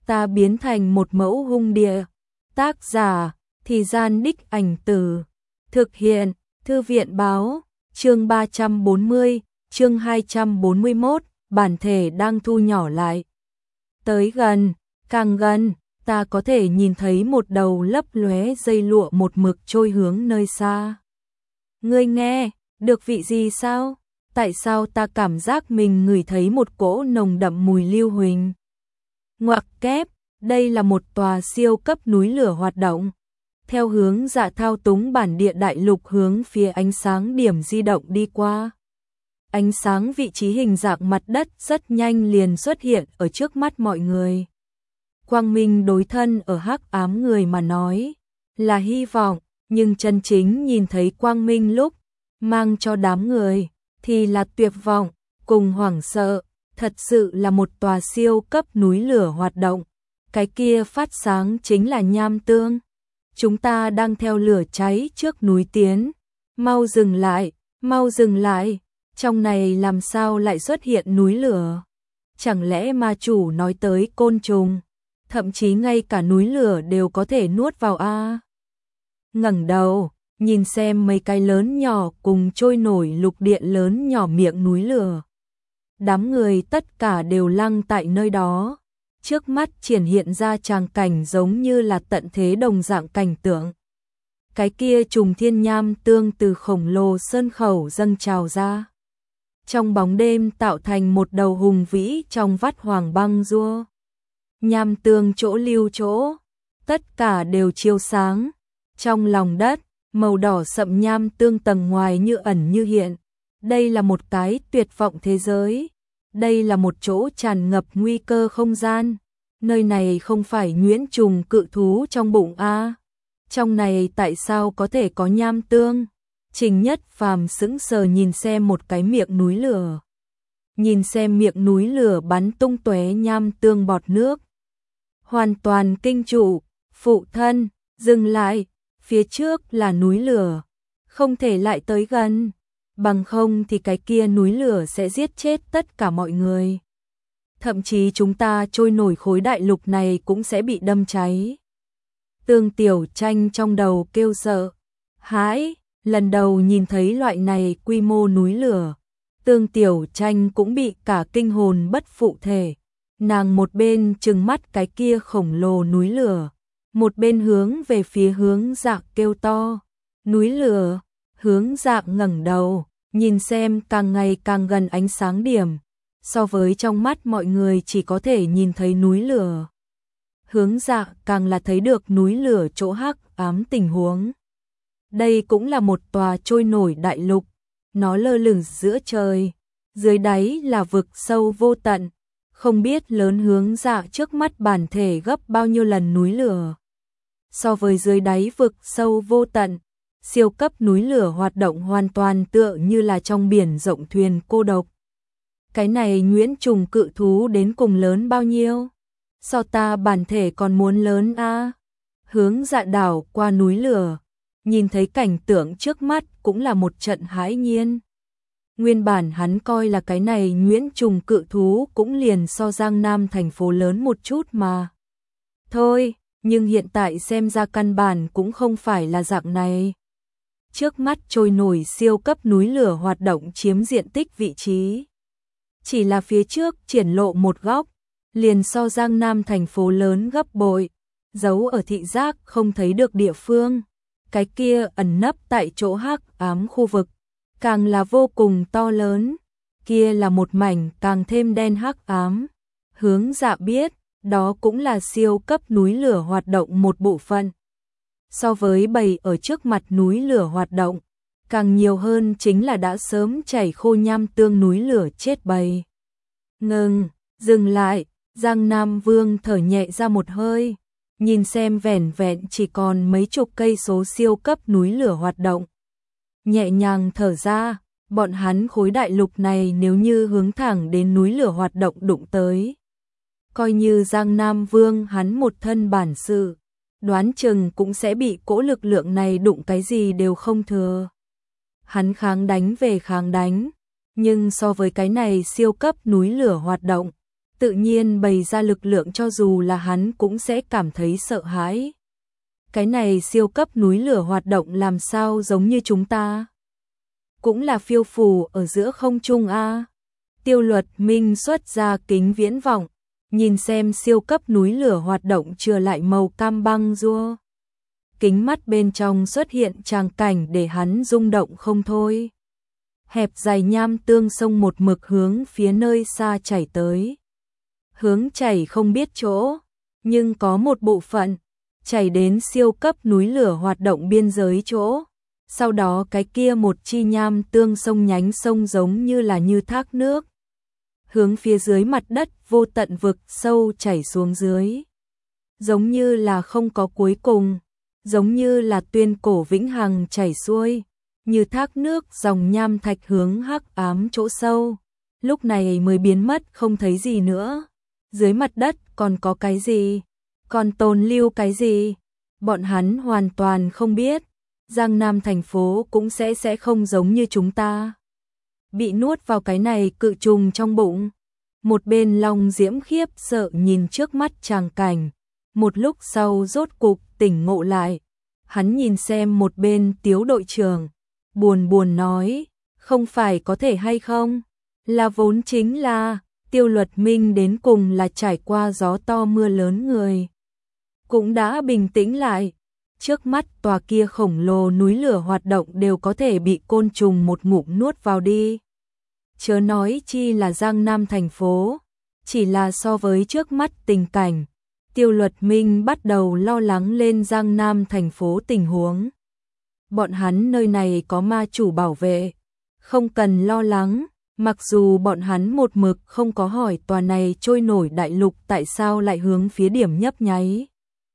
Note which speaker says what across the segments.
Speaker 1: ta biến thành một mẫu hung địa. Tác giả, Thì Gian Đích Ảnh Từ. Thực hiện, Thư viện báo, chương 340, chương 241, bản thể đang thu nhỏ lại. Tới gần, càng gần, ta có thể nhìn thấy một đầu lấp lóe dây lụa một mực trôi hướng nơi xa. Ngươi nghe, được vị gì sao? Tại sao ta cảm giác mình ngửi thấy một cỗ nồng đậm mùi lưu huỳnh? Ngoặc kép, đây là một tòa siêu cấp núi lửa hoạt động. Theo hướng Dạ thao túng bản địa đại lục hướng phía ánh sáng điểm di động đi qua. Ánh sáng vị trí hình dạng mặt đất rất nhanh liền xuất hiện ở trước mắt mọi người. Quang minh đối thân ở hắc ám người mà nói là hy vọng, nhưng chân chính nhìn thấy quang minh lúc mang cho đám người thì là tuyệt vọng cùng hoảng sợ. Thật sự là một tòa siêu cấp núi lửa hoạt động. Cái kia phát sáng chính là nham tương. Chúng ta đang theo lửa cháy trước núi tiến. Mau dừng lại, mau dừng lại. Trong này làm sao lại xuất hiện núi lửa? Chẳng lẽ ma chủ nói tới côn trùng? Thậm chí ngay cả núi lửa đều có thể nuốt vào a. Ngẩng đầu, nhìn xem mấy cái lớn nhỏ cùng trôi nổi lục địa lớn nhỏ miệng núi lửa. Đám người tất cả đều lăng tại nơi đó. Trước mắt triển hiện ra tràng cảnh giống như là tận thế đồng dạng cảnh tượng. Cái kia trùng thiên nham tương từ khổng lồ sơn khẩu dâng trào ra. Trong bóng đêm tạo thành một đầu hùng vĩ trong vắt hoàng băng rua. Nham tương chỗ lưu chỗ, tất cả đều chiếu sáng. Trong lòng đất, màu đỏ sậm nham tương tầng ngoài như ẩn như hiện. Đây là một cái tuyệt vọng thế giới. Đây là một chỗ tràn ngập nguy cơ không gian. Nơi này không phải nhuyễn trùng cự thú trong bụng a. Trong này tại sao có thể có nham tương? Trình Nhất Phàm sững sờ nhìn xem một cái miệng núi lửa. Nhìn xem miệng núi lửa bắn tung tóe nham tương bọt nước. Hoàn toàn kinh trụ, phụ thân, dừng lại, phía trước là núi lửa, không thể lại tới gần, bằng không thì cái kia núi lửa sẽ giết chết tất cả mọi người. Thậm chí chúng ta trôi nổi khối đại lục này cũng sẽ bị đâm cháy. Tương Tiểu Tranh trong đầu kêu sợ, hãi, lần đầu nhìn thấy loại này quy mô núi lửa. Tương Tiểu Tranh cũng bị cả kinh hồn bất phụ thể. Nàng một bên trừng mắt cái kia khổng lồ núi lửa, một bên hướng về phía Hướng Dạ kêu to. Núi lửa, Hướng Dạ ngẩng đầu, nhìn xem càng ngày càng gần ánh sáng điểm. So với trong mắt mọi người chỉ có thể nhìn thấy núi lửa. Hướng Dạ càng là thấy được núi lửa chỗ hắc ám tình huống. Đây cũng là một tòa trôi nổi đại lục, nó lơ lửng giữa trời, dưới đáy là vực sâu vô tận, không biết lớn Hướng Dạ trước mắt bản thể gấp bao nhiêu lần núi lửa. So với dưới đáy vực sâu vô tận, siêu cấp núi lửa hoạt động hoàn toàn tựa như là trong biển rộng thuyền cô độc. Cái này nhuyễn trùng cự thú đến cùng lớn bao nhiêu? So ta bản thể còn muốn lớn a. Hướng Dạ đảo qua núi lửa, nhìn thấy cảnh tượng trước mắt cũng là một trận hãi nhiên. Nguyên bản hắn coi là cái này nhuyễn trùng cự thú cũng liền so Giang Nam thành phố lớn một chút mà. Thôi, nhưng hiện tại xem ra căn bản cũng không phải là dạng này. Trước mắt trôi nổi siêu cấp núi lửa hoạt động chiếm diện tích vị trí. Chỉ là phía trước triển lộ một góc, liền so Giang Nam thành phố lớn gấp bội, giấu ở thị giác không thấy được địa phương. Cái kia ẩn nấp tại chỗ hắc ám khu vực, càng là vô cùng to lớn, kia là một mảnh càng thêm đen hắc ám. Hướng Dạ biết, đó cũng là siêu cấp núi lửa hoạt động một bộ phận. So với bầy ở trước mặt núi lửa hoạt động, càng nhiều hơn chính là đã sớm chảy khô nham tương núi lửa chết bầy. Ngừng, dừng lại, Giang Nam Vương thở nhẹ ra một hơi, nhìn xem vẻn vẹn chỉ còn mấy chục cây số siêu cấp núi lửa hoạt động. Nhẹ nhàng thở ra, bọn hắn khối đại lục này nếu như hướng thẳng đến núi lửa hoạt động đụng tới. Coi như Giang Nam Vương hắn một thân bản sự, đoán chừng cũng sẽ bị cỗ lực lượng này đụng cái gì đều không thừa. Hắn kháng đánh về kháng đánh, nhưng so với cái này siêu cấp núi lửa hoạt động, tự nhiên bày ra lực lượng cho dù là hắn cũng sẽ cảm thấy sợ hãi. Cái này siêu cấp núi lửa hoạt động làm sao giống như chúng ta? Cũng là phiêu phù ở giữa không trung a. Tiêu Luật Minh xuất ra kính viễn vọng, nhìn xem siêu cấp núi lửa hoạt động chừa lại màu cam băng rua. Kính mắt bên trong xuất hiện tràng cảnh để hắn rung động không thôi. Hẹp dài nham tương sông một mực hướng phía nơi xa chảy tới. Hướng chảy không biết chỗ, nhưng có một bộ phận chảy đến siêu cấp núi lửa hoạt động biên giới chỗ. Sau đó cái kia một chi nham tương sông nhánh sông giống như là như thác nước, hướng phía dưới mặt đất vô tận vực sâu chảy xuống dưới. Giống như là không có cuối cùng, giống như là tuyên cổ vĩnh hằng chảy xuôi, như thác nước dòng nham thạch hướng hắc ám chỗ sâu. Lúc này mới biến mất không thấy gì nữa. Dưới mặt đất còn có cái gì? Còn tồn lưu cái gì? Bọn hắn hoàn toàn không biết. Giang Nam thành phố cũng sẽ không giống như chúng ta. Bị nuốt vào cái này cự trùng trong bụng. Một bên Long Diễm khiếp sợ nhìn trước mắt tràng cảnh. Một lúc sau rốt cục tỉnh ngộ lại. Hắn nhìn xem một bên Tiếu đội trưởng, buồn buồn nói, không phải có thể hay không? Là vốn chính là, Tiêu Luật Minh đến cùng là trải qua gió to mưa lớn người. Cũng đã bình tĩnh lại. Trước mắt tòa kia khổng lồ núi lửa hoạt động đều có thể bị côn trùng một ngụm nuốt vào đi. Chớ nói chi là Giang Nam thành phố, chỉ là so với trước mắt tình cảnh, Tiêu Luật Minh bắt đầu lo lắng lên Giang Nam thành phố tình huống. Bọn hắn nơi này có ma chủ bảo vệ, không cần lo lắng, mặc dù bọn hắn một mực không có hỏi tòa này trôi nổi đại lục tại sao lại hướng phía điểm nhấp nháy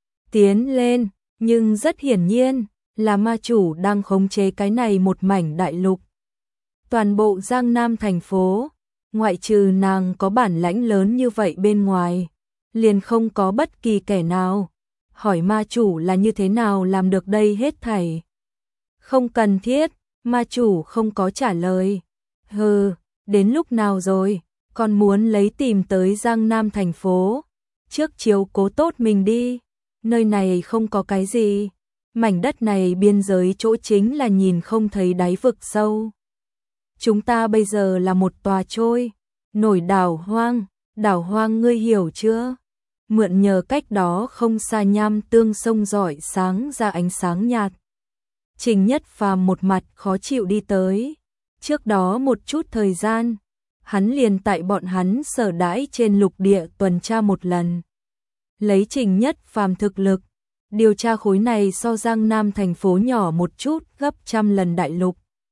Speaker 1: tiến lên. Nhưng rất hiển nhiên là ma chủ đang khống chế cái này một mảnh đại lục. Toàn bộ Giang Nam thành phố, ngoại trừ nàng có bản lãnh lớn như vậy bên ngoài, liền không có bất kỳ kẻ nào. Hỏi ma chủ là như thế nào làm được đây hết thảy? Không cần thiết, ma chủ không có trả lời. Hừ, đến lúc nào rồi, còn muốn lấy tìm tới Giang Nam thành phố. Trước chiếu cố tốt mình đi. Nơi này không có cái gì, mảnh đất này biên giới chỗ chính là nhìn không thấy đáy vực sâu. Chúng ta bây giờ là một tòa trôi nổi đảo hoang ngươi hiểu chưa? Mượn nhờ cách đó không xa nham tương sông rọi sáng ra ánh sáng nhạt. Trình Nhất Phàm một mặt khó chịu đi tới. Trước đó một chút thời gian, hắn liền tại bọn hắn sở đãi trên lục địa tuần tra một lần. Lấy Trình Nhất Phàm thực lực, điều tra khối này so Giang Nam thành phố nhỏ một chút gấp trăm lần đại lục.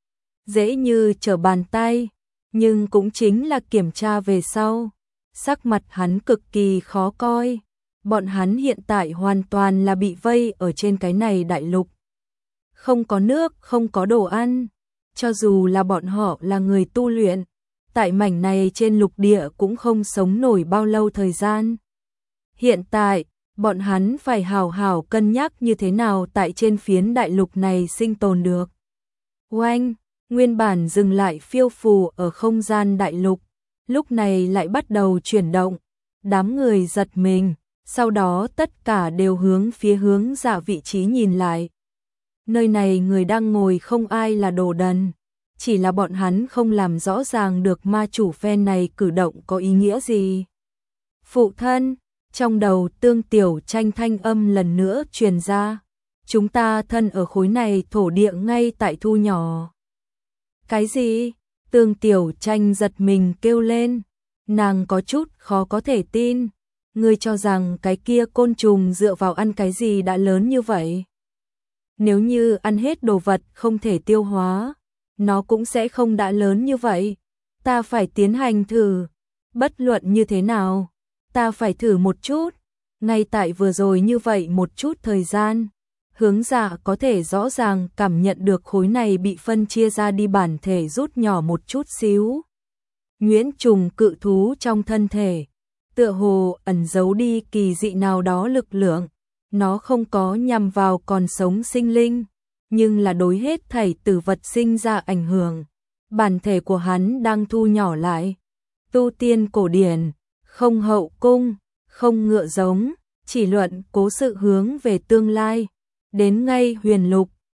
Speaker 1: Dễ như trở bàn tay, nhưng cũng chính là kiểm tra về sau. Sắc mặt hắn cực kỳ khó coi. Bọn hắn hiện tại hoàn toàn là bị vây ở trên cái này đại lục. Không có nước, không có đồ ăn. Cho dù là bọn họ là người tu luyện, tại mảnh này trên lục địa cũng không sống nổi bao lâu thời gian. Hiện tại, bọn hắn phải hào hào cân nhắc như thế nào tại trên phiến đại lục này sinh tồn được. Oanh, nguyên bản dừng lại phiêu phù ở không gian đại lục, lúc này lại bắt đầu chuyển động. Đám người giật mình, sau đó tất cả đều hướng phía hướng dạ vị trí nhìn lại. Nơi này người đang ngồi không ai là đồ đần, chỉ là bọn hắn không làm rõ ràng được ma chủ phe này cử động có ý nghĩa gì. Phụ thân, trong đầu Tương Tiểu Tranh thanh âm lần nữa truyền ra. Chúng ta thân ở khối này thổ địa ngay tại thu nhỏ. Cái gì? Tương Tiểu Tranh giật mình kêu lên. Nàng có chút khó có thể tin. Ngươi cho rằng cái kia côn trùng dựa vào ăn cái gì đã lớn như vậy? Nếu như ăn hết đồ vật không thể tiêu hóa, nó cũng sẽ không đã lớn như vậy. Ta phải tiến hành thử. Bất luận như thế nào, ta phải thử một chút. Ngay tại vừa rồi như vậy một chút thời gian, hướng dạ có thể rõ ràng cảm nhận được khối này bị phân chia ra đi bản thể rút nhỏ một chút xíu. Nhuyễn trùng cự thú trong thân thể, tựa hồ ẩn giấu đi kỳ dị nào đó lực lượng. Nó không có nhằm vào còn sống sinh linh, nhưng là đối hết thảy tử vật sinh ra ảnh hưởng. Bản thể của hắn đang thu nhỏ lại. Tu tiên cổ điển, không hậu cung, không ngựa giống, chỉ luận cố sự hướng về tương lai. Đến ngay Huyền Lục,